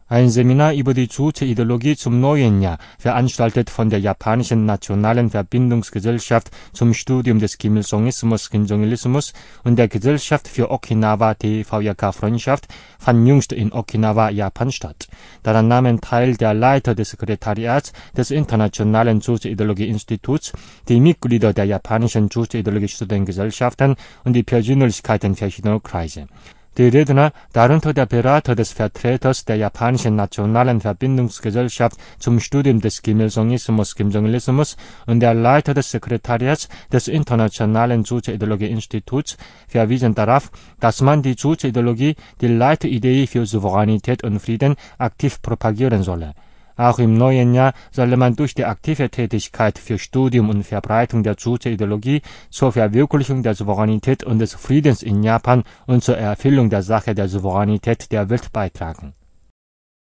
Ein Seminar über die Juche-Ideologie zum neuen Jahr, veranstaltet von der japanischen Nationalen Verbindungsgesellschaft zum Studium des Kim-Il-sungismus, Kim-Jong-ilismus und der Gesellschaft für Okinawa DVJK-Freundschaft, fand jüngst in Okinawa, Japan statt. Daran nahmen teil der Leiter des Sekretariats des Internationalen Juche-Ideologie-Instituts, die Mitglieder der japanischen Juche-Ideologie-Studentengesellschaften und die Persönlichkeiten verschiedener Kreise. Die Redner, darunter der Berater des Vertreters der japanischen Nationalen Verbindungsgesellschaft zum Studium des Kim-Il-sungismus, Kim-Jong-ilismus und der Leiter des Sekretariats des Internationalen Juche-Ideologie-Instituts, verwiesen darauf, dass man die Juche-Ideologie, die Leitidee für Souveränität und Frieden, aktiv propagieren solle. Auch im neuen Jahr solle man durch die aktive Tätigkeit für Studium und Verbreitung der Juche-Ideologie zur Verwirklichung der Souveränität und des Friedens in Japan und zur Erfüllung der Sache der Souveränität der Welt beitragen.